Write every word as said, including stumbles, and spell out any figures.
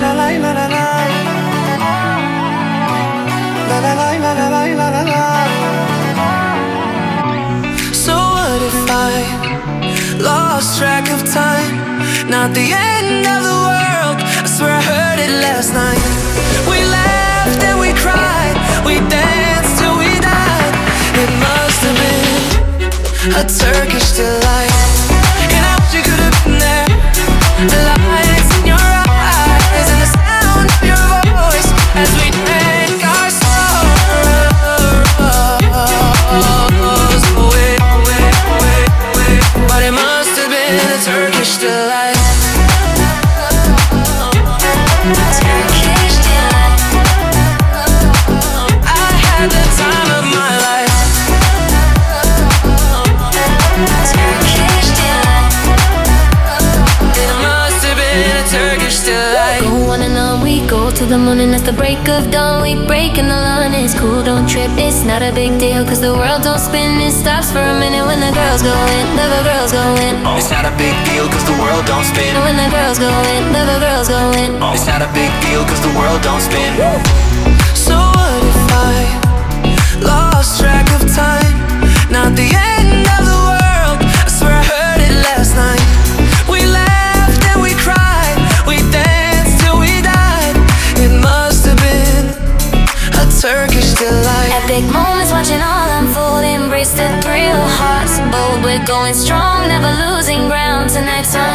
la la la la la. La la la la la la la la la. So what if I lost track of time? Not the end of the world, I swear I heard it last night. We laughed and we cried, we danced till we died. It must have been a Turkish delight. And I wish you could have been there. The lights in your eyes and the sound of your voice as we drank our sorrows away, away, away, away. But it must have been a Turkish delight. Turkish delight. I had the time of my life. Turkish delight. It must have been a Turkish delight. Go on and on, we go to the morning. That's the break of dawn. We breaking the line. It's cool, don't trip. It's not a big deal, cause the world don't spin. It stops for a minute when the girls go in. The girls go in. It's not a big deal, cause the world don't spin. When the girls go in, the girls go in. It's not a big deal, cause the world don't spin. So what if I lost track of time? Not the end of the world, I swear I heard it last night. We laughed and we cried, we danced till we died. It must have been a Turkish delight. Epic moments watching all unfold. Embrace the thrill, hearts bold. We're going strong, never losing ground. Tonight's on